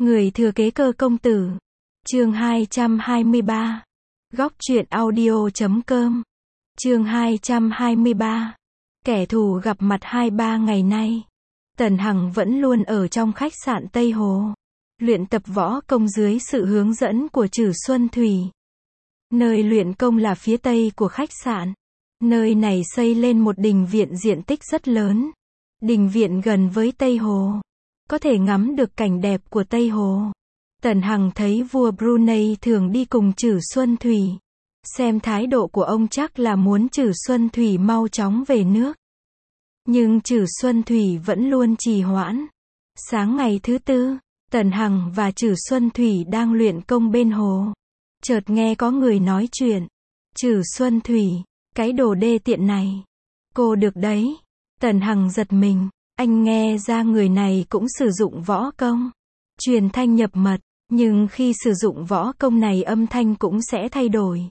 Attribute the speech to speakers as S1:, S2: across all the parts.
S1: Người thừa kế Cơ công tử. Chương 223. Góc truyện audio.com. Chương 223. Kẻ thù gặp mặt 2-3 ngày nay. Tần Hằng vẫn luôn ở trong khách sạn Tây Hồ, luyện tập võ công dưới sự hướng dẫn của Trử Xuân Thủy. Nơi luyện công là phía tây của khách sạn. Nơi này xây lên một đình viện diện tích rất lớn. Đình viện gần với Tây Hồ, có thể ngắm được cảnh đẹp của Tây Hồ. Tần Hằng thấy vua Brunei thường đi cùng Trử Xuân Thủy. Xem thái độ của ông chắc là muốn Trử Xuân Thủy mau chóng về nước. Nhưng Trử Xuân Thủy vẫn luôn trì hoãn. Sáng ngày thứ tư, Tần Hằng và Trử Xuân Thủy đang luyện công bên hồ. Chợt nghe có người nói chuyện. Trử Xuân Thủy, cái đồ đê tiện này. Cô được đấy. Tần Hằng giật mình. Anh nghe ra người này cũng sử dụng võ công. Truyền thanh nhập mật. Nhưng khi sử dụng võ công này âm thanh cũng sẽ thay đổi.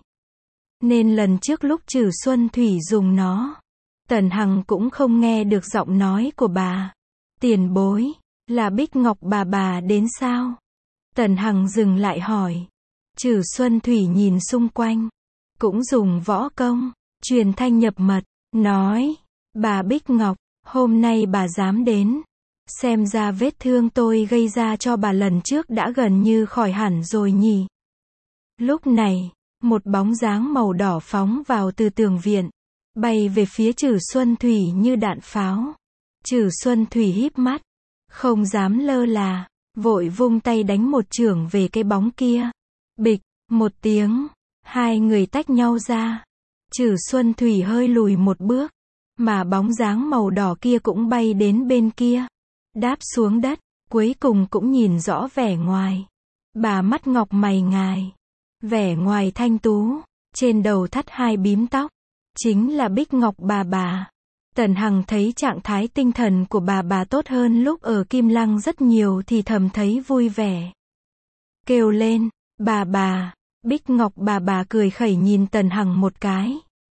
S1: Nên lần trước lúc Trử Xuân Thủy dùng nó, Tần Hằng cũng không nghe được giọng nói của bà. Tiền bối, là Bích Ngọc bà đến sao? Tần Hằng dừng lại hỏi. Trử Xuân Thủy nhìn xung quanh. Cũng dùng võ công, truyền thanh nhập mật, nói. Bà Bích Ngọc, hôm nay bà dám đến. Xem ra vết thương tôi gây ra cho bà lần trước đã gần như khỏi hẳn rồi nhỉ. Lúc này, một bóng dáng màu đỏ phóng vào từ tường viện, bay về phía Trử Xuân Thủy như đạn pháo. Trử Xuân Thủy híp mắt, không dám lơ là, vội vung tay đánh một chưởng về cái bóng kia. Bịch, một tiếng, hai người tách nhau ra. Trử Xuân Thủy hơi lùi một bước, mà bóng dáng màu đỏ kia cũng bay đến bên kia, đáp xuống đất, cuối cùng cũng nhìn rõ vẻ ngoài. Bà mắt ngọc mày ngài, vẻ ngoài thanh tú, trên đầu thắt hai bím tóc, chính là Bích Ngọc bà. Tần Hằng thấy trạng thái tinh thần của bà tốt hơn lúc ở Kim Lăng rất nhiều thì thầm thấy vui vẻ. Kêu lên, bà. Bích Ngọc bà cười khẩy nhìn Tần Hằng một cái.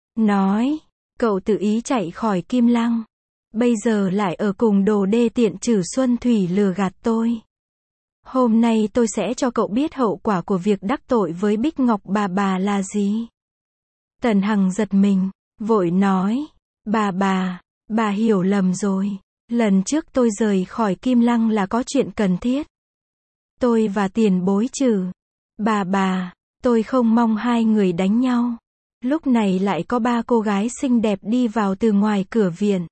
S1: Nói, cậu tự ý chạy khỏi Kim Lăng. Bây giờ lại ở cùng đồ đê tiện Trử Xuân Thủy lừa gạt tôi. Hôm nay tôi sẽ cho cậu biết hậu quả của việc đắc tội với Bích Ngọc bà là gì. Tần Hằng giật mình, vội nói. Bà hiểu lầm rồi. Lần trước tôi rời khỏi Kim Lăng là có chuyện cần thiết. Tôi và tiền bối Trử. Bà, tôi không mong hai người đánh nhau. Lúc này lại có ba cô gái xinh đẹp đi vào từ ngoài cửa viện.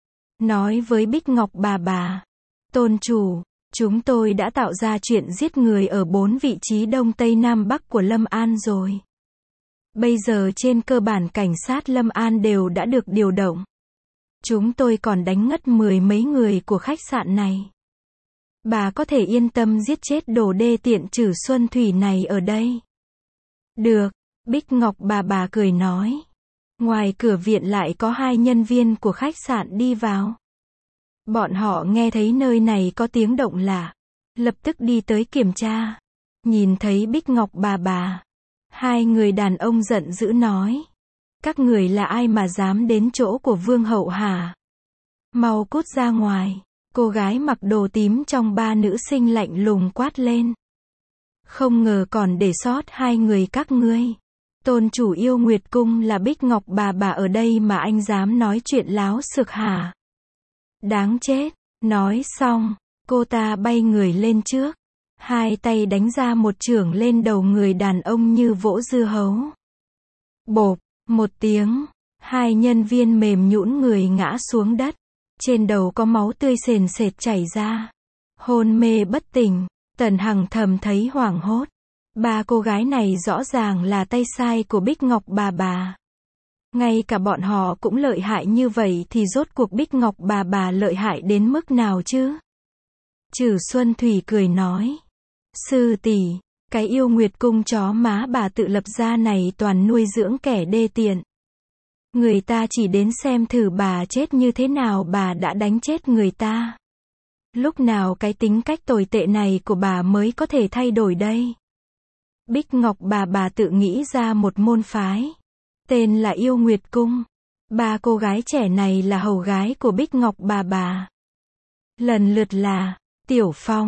S1: Nói với Bích Ngọc bà. Tôn chủ, chúng tôi đã tạo ra chuyện giết người ở 4 vị trí Đông Tây Nam Bắc của Lâm An rồi. Bây giờ trên cơ bản cảnh sát Lâm An đều đã được điều động. Chúng tôi còn đánh ngất 10 mấy người của khách sạn này. Bà có thể yên tâm giết chết đồ đê tiện Trử Xuân Thủy này ở đây. Được, Bích Ngọc bà cười nói. Ngoài cửa viện lại có 2 nhân viên của khách sạn đi vào. Bọn họ nghe thấy nơi này có tiếng động lạ, lập tức đi tới kiểm tra. Nhìn thấy Bích Ngọc bà. 2 người đàn ông giận dữ nói. Các người là ai mà dám đến chỗ của Vương hậu hả? Mau cút ra ngoài. Cô gái mặc đồ tím trong 3 nữ sinh lạnh lùng quát lên. Không ngờ còn để sót 2 người các ngươi. Tôn chủ Yêu Nguyệt Cung là Bích Ngọc bà ở đây mà anh dám nói chuyện láo xược hả? Đáng chết. Nói xong, cô ta bay người lên trước. 2 tay đánh ra một chưởng lên đầu người đàn ông như vỗ dưa hấu. Bộp, một tiếng, 2 nhân viên mềm nhũn người ngã xuống đất. Trên đầu có máu tươi sền sệt chảy ra. Hôn mê bất tỉnh. Tần Hằng thầm thấy hoảng hốt. 3 cô gái này rõ ràng là tay sai của Bích Ngọc bà. Ngay cả bọn họ cũng lợi hại như vậy thì rốt cuộc Bích Ngọc bà lợi hại đến mức nào chứ? Trử Xuân Thủy cười nói. Sư tỷ, cái Yêu Nguyệt Cung chó má bà tự lập ra này toàn nuôi dưỡng kẻ đê tiện. Người ta chỉ đến xem thử bà chết như thế nào bà đã đánh chết người ta. Lúc nào cái tính cách tồi tệ này của bà mới có thể thay đổi đây? Bích Ngọc bà tự nghĩ ra một môn phái. Tên là Yêu Nguyệt Cung. 3 cô gái trẻ này là hầu gái của Bích Ngọc bà. Lần lượt là Tiểu Phong,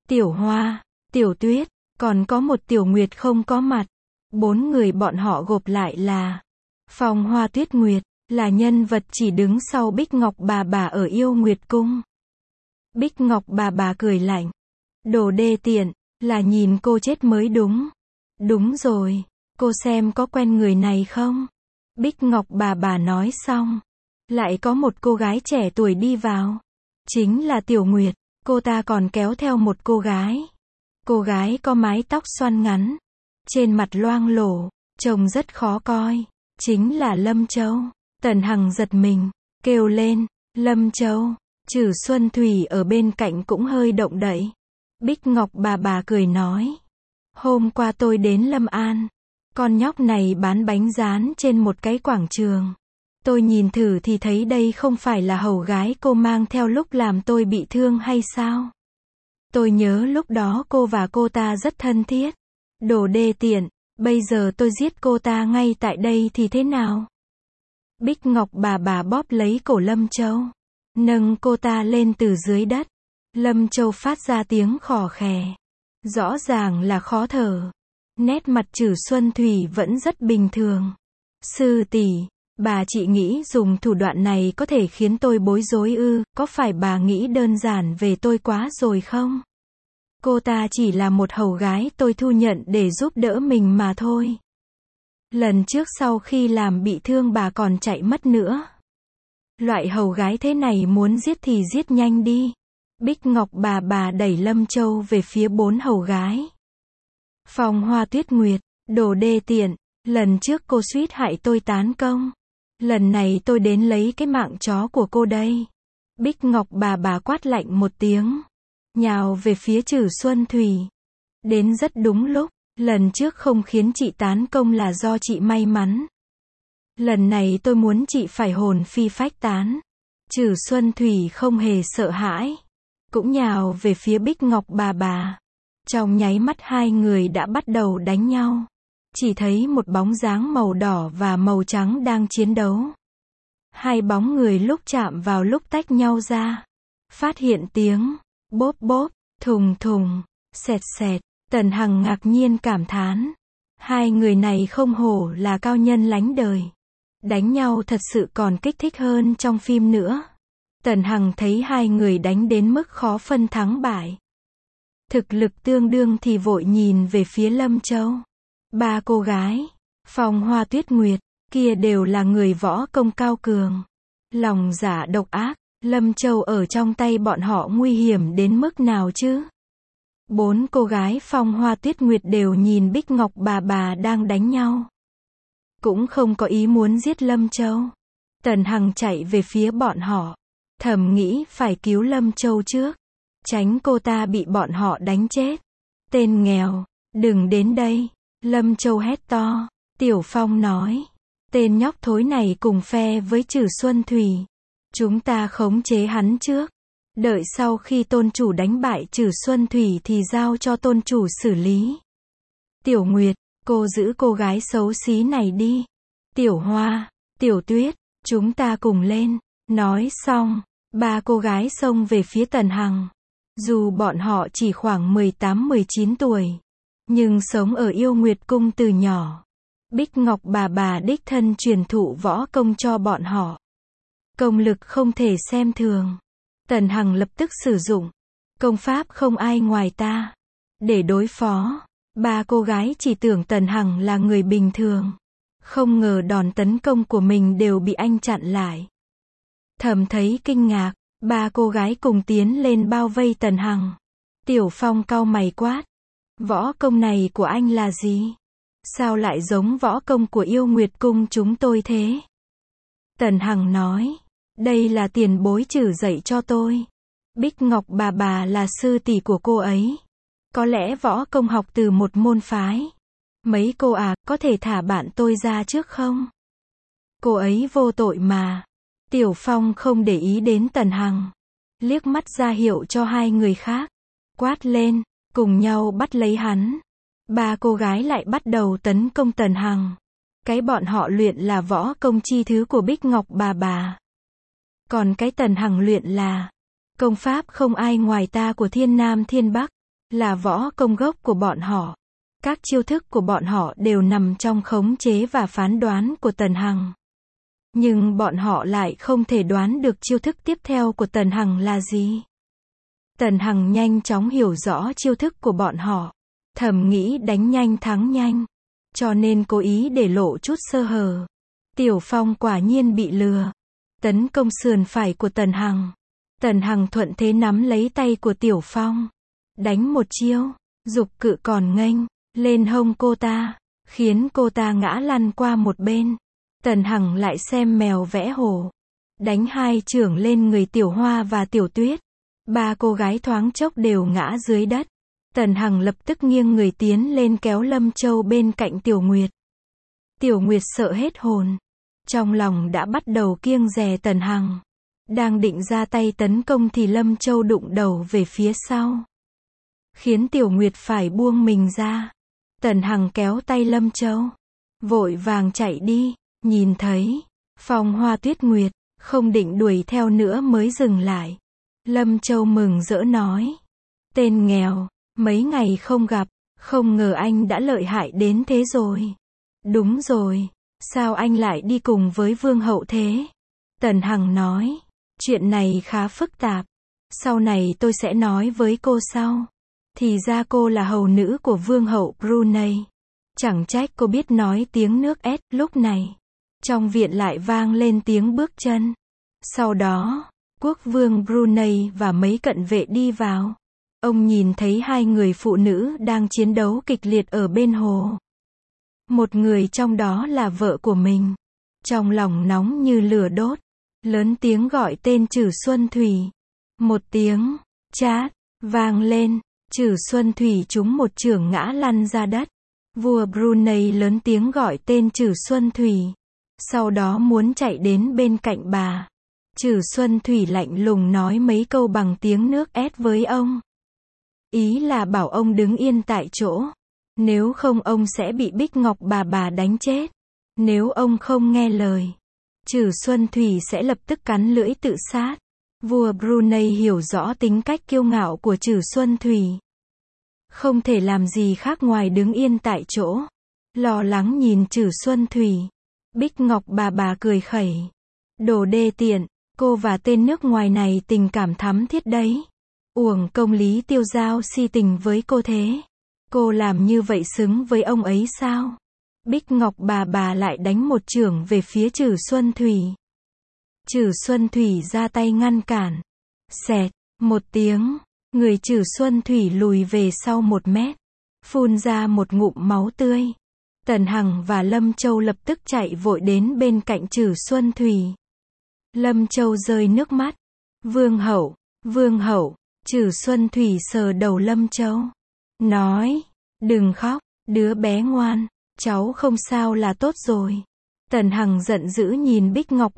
S1: Tiểu Hoa, Tiểu Tuyết, còn có một Tiểu Nguyệt không có mặt. 4 người bọn họ gộp lại là Phong Hoa Tuyết Nguyệt, là nhân vật chỉ đứng sau Bích Ngọc bà ở Yêu Nguyệt Cung. Bích Ngọc bà cười lạnh. Đồ đê tiện, là nhìn cô chết mới đúng. Đúng rồi, cô xem có quen người này không? Bích Ngọc bà nói xong. Lại có một cô gái trẻ tuổi đi vào. Chính là Tiểu Nguyệt, cô ta còn kéo theo một cô gái. Cô gái có mái tóc xoăn ngắn. Trên mặt loang lổ, trông rất khó coi. Chính là Lâm Châu. Tần Hằng giật mình, kêu lên, Lâm Châu. Trử Xuân Thủy ở bên cạnh cũng hơi động đậy. Bích Ngọc bà cười nói. Hôm qua tôi đến Lâm An. Con nhóc này bán bánh rán trên một cái quảng trường. Tôi nhìn thử thì thấy đây không phải là hầu gái cô mang theo lúc làm tôi bị thương hay sao? Tôi nhớ lúc đó cô và cô ta rất thân thiết. Đồ đê tiện, bây giờ tôi giết cô ta ngay tại đây thì thế nào? Bích Ngọc bà bóp lấy cổ Lâm Châu. Nâng cô ta lên từ dưới đất. Lâm Châu phát ra tiếng khò khè. Rõ ràng là khó thở. Nét mặt Trử Xuân Thủy vẫn rất bình thường. Sư tỷ, bà chị nghĩ dùng thủ đoạn này có thể khiến tôi bối rối ư, có phải bà nghĩ đơn giản về tôi quá rồi không? Cô ta chỉ là một hầu gái tôi thu nhận để giúp đỡ mình mà thôi. Lần trước sau khi làm bị thương bà còn chạy mất nữa. Loại hầu gái thế này muốn giết thì giết nhanh đi. Bích Ngọc bà đẩy Lâm Châu về phía 4 hầu gái. Phong Hoa Tuyết Nguyệt, đồ đê tiện, lần trước cô suýt hại tôi tán công. Lần này tôi đến lấy cái mạng chó của cô đây. Bích Ngọc bà quát lạnh một tiếng. Nhào về phía Trử Xuân Thủy. Đến rất đúng lúc, lần trước không khiến chị tán công là do chị may mắn. Lần này tôi muốn chị phải hồn phi phách tán. Trử Xuân Thủy không hề sợ hãi. Cũng nhào về phía Bích Ngọc bà. Trong nháy mắt hai người đã bắt đầu đánh nhau. Chỉ thấy một bóng dáng màu đỏ và màu trắng đang chiến đấu. Hai bóng người lúc chạm vào lúc tách nhau ra. Phát hiện tiếng bốp bốp, thùng thùng, xẹt xẹt. Tần Hằng ngạc nhiên cảm thán. Hai người này không hổ là cao nhân lánh đời. Đánh nhau thật sự còn kích thích hơn trong phim nữa. Tần Hằng thấy hai người đánh đến mức khó phân thắng bại. Thực lực tương đương thì vội nhìn về phía Lâm Châu. 3 cô gái, Phong Hoa Tuyết Nguyệt, kia đều là người võ công cao cường. Lòng dạ độc ác, Lâm Châu ở trong tay bọn họ nguy hiểm đến mức nào chứ? 4 cô gái Phong Hoa Tuyết Nguyệt đều nhìn Bích Ngọc bà đang đánh nhau. Cũng không có ý muốn giết Lâm Châu. Tần Hằng chạy về phía bọn họ. Thầm nghĩ phải cứu Lâm Châu trước. Tránh cô ta bị bọn họ đánh chết. Tên nghèo, đừng đến đây. Lâm Châu hét to. Tiểu Phong nói. Tên nhóc thối này cùng phe với Trử Xuân Thủy. Chúng ta khống chế hắn trước. Đợi sau khi tôn chủ đánh bại Trử Xuân Thủy thì giao cho tôn chủ xử lý. Tiểu Nguyệt, cô giữ cô gái xấu xí này đi. Tiểu Hoa, Tiểu Tuyết, chúng ta cùng lên. Nói xong, 3 cô gái xông về phía Tần Hằng. Dù bọn họ chỉ khoảng 18-19 tuổi, nhưng sống ở Yêu Nguyệt Cung từ nhỏ. Bích Ngọc bà đích thân truyền thụ võ công cho bọn họ. Công lực không thể xem thường. Tần Hằng lập tức sử dụng công pháp không ai ngoài ta để đối phó. 3 cô gái chỉ tưởng Tần Hằng là người bình thường. Không ngờ đòn tấn công của mình đều bị anh chặn lại. Thầm thấy kinh ngạc, 3 cô gái cùng tiến lên bao vây Tần Hằng. Tiểu Phong cau mày quát. Võ công này của anh là gì? Sao lại giống võ công của Yêu Nguyệt Cung chúng tôi thế? Tần Hằng nói. Đây là tiền bối Trử dạy cho tôi. Bích Ngọc bà là sư tỷ của cô ấy. Có lẽ võ công học từ một môn phái. Mấy cô có thể thả bạn tôi ra trước không? Cô ấy vô tội mà. Tiểu Phong không để ý đến Tần Hằng. Liếc mắt ra hiệu cho hai người khác. Quát lên, cùng nhau bắt lấy hắn. 3 cô gái lại bắt đầu tấn công Tần Hằng. Cái bọn họ luyện là võ công chi thứ của Bích Ngọc bà. Còn cái Tần Hằng luyện là công pháp không ai ngoài ta của Thiên Nam Thiên Bắc. là võ công gốc của bọn họ. Các chiêu thức của bọn họ đều nằm trong khống chế và phán đoán của Tần Hằng. Nhưng bọn họ lại không thể đoán được chiêu thức tiếp theo của Tần Hằng là gì. Tần Hằng nhanh chóng hiểu rõ chiêu thức của bọn họ, thầm nghĩ đánh nhanh thắng nhanh, cho nên cố ý để lộ chút sơ hở. Tiểu Phong quả nhiên bị lừa. Tấn công sườn phải của Tần Hằng. Tần Hằng thuận thế nắm lấy tay của Tiểu Phong, đánh một chiêu, dục cự còn nghênh lên hông cô ta, khiến cô ta ngã lăn qua một bên. Tần Hằng lại xem mèo vẽ hổ, đánh hai chưởng lên người Tiểu Hoa và Tiểu Tuyết. Ba cô gái thoáng chốc đều ngã dưới đất. Tần Hằng lập tức nghiêng người tiến lên kéo Lâm Châu bên cạnh Tiểu Nguyệt. Tiểu Nguyệt sợ hết hồn, trong lòng đã bắt đầu kiêng dè Tần Hằng. Đang định ra tay tấn công thì Lâm Châu đụng đầu về phía sau, khiến Tiểu Nguyệt phải buông mình ra. Tần Hằng kéo tay Lâm Châu, vội vàng chạy đi, nhìn thấy Phong Hoa Tuyết Nguyệt, không định đuổi theo nữa mới dừng lại. Lâm Châu mừng rỡ nói, tên nghèo, mấy ngày không gặp, không ngờ anh đã lợi hại đến thế rồi. Đúng rồi, sao anh lại đi cùng với Vương hậu thế? Tần Hằng nói, chuyện này khá phức tạp, sau này tôi sẽ nói với cô sau. Thì ra cô là hầu nữ của Vương hậu Brunei. Chẳng trách cô biết nói tiếng nước S. Lúc này, trong viện lại vang lên tiếng bước chân. Sau đó, quốc vương Brunei và mấy cận vệ đi vào. Ông nhìn thấy hai người phụ nữ đang chiến đấu kịch liệt ở bên hồ. Một người trong đó là vợ của mình. Trong lòng nóng như lửa đốt, lớn tiếng gọi tên Trử Xuân Thủy. Một tiếng chát vang lên, Trử Xuân Thủy trúng một chưởng ngã lăn ra đất. Vua Brunei lớn tiếng gọi tên Trử Xuân Thủy, sau đó muốn chạy đến bên cạnh bà. Trử Xuân Thủy lạnh lùng nói mấy câu bằng tiếng nước S với ông. Ý là bảo ông đứng yên tại chỗ, nếu không ông sẽ bị Bích Ngọc bà đánh chết. Nếu ông không nghe lời, Trử Xuân Thủy sẽ lập tức cắn lưỡi tự sát. Vua Brunei hiểu rõ tính cách kiêu ngạo của Trử Xuân Thủy, không thể làm gì khác ngoài đứng yên tại chỗ, lo lắng nhìn Trử Xuân Thủy. Bích Ngọc bà cười khẩy, đồ đê tiện, cô và tên nước ngoài này tình cảm thắm thiết đấy. Uổng công Lý Tiêu Giao si tình với cô thế. Cô làm như vậy xứng với ông ấy sao? Bích Ngọc bà lại đánh một chưởng về phía Trử Xuân Thủy. Trử Xuân Thủy ra tay ngăn cản. Xẹt, một tiếng, người Trử Xuân Thủy lùi về sau 1 mét, phun ra một ngụm máu tươi. Tần Hằng và Lâm Châu lập tức chạy vội đến bên cạnh Trử Xuân Thủy. Lâm Châu rơi nước mắt. Vương hậu, Trử Xuân Thủy sờ đầu Lâm Châu, nói, đừng khóc, đứa bé ngoan, cháu không sao là tốt rồi. Tần Hằng giận dữ nhìn Bích Ngọc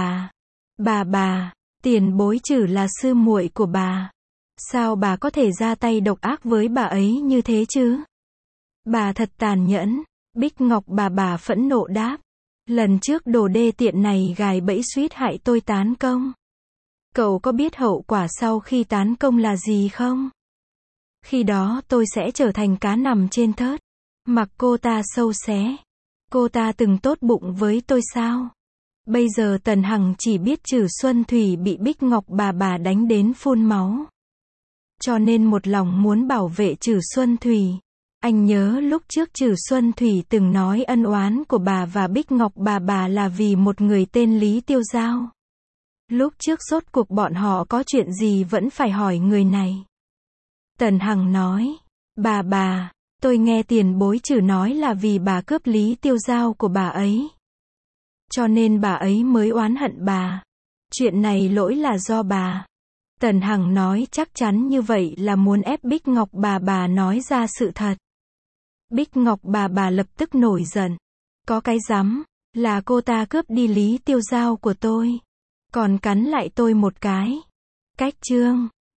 S1: bà, tiền bối Trử là sư muội của bà. Sao bà có thể ra tay độc ác với bà ấy như thế chứ? Bà thật tàn nhẫn. Bích Ngọc bà phẫn nộ đáp, lần trước đồ đê tiện này gài bẫy suýt hại tôi tán công. Cậu có biết hậu quả sau khi tán công là gì không? Khi đó tôi sẽ trở thành cá nằm trên thớt, mặc cô ta sâu xé. Cô ta từng tốt bụng với tôi sao? Bây giờ Tần Hằng chỉ biết Trử Xuân Thủy bị Bích Ngọc bà đánh đến phun máu, cho nên một lòng muốn bảo vệ Trử Xuân Thủy. Anh nhớ lúc trước Trử Xuân Thủy từng nói ân oán của bà và Bích Ngọc bà là vì một người tên Lý Tiêu Giao. Lúc trước rốt cuộc bọn họ có chuyện gì vẫn phải hỏi người này. Tần Hằng nói, bà, tôi nghe tiền bối Trử nói là vì bà cướp Lý Tiêu Giao của bà ấy, cho nên bà ấy mới oán hận bà. Chuyện này lỗi là do bà. Tần Hằng nói chắc chắn như vậy là muốn ép Bích Ngọc bà nói ra sự thật. Bích Ngọc bà lập tức nổi giận. Có cái rắm, là cô ta cướp đi Lý Tiêu Giao của tôi, còn cắn lại tôi một cái. Cách chương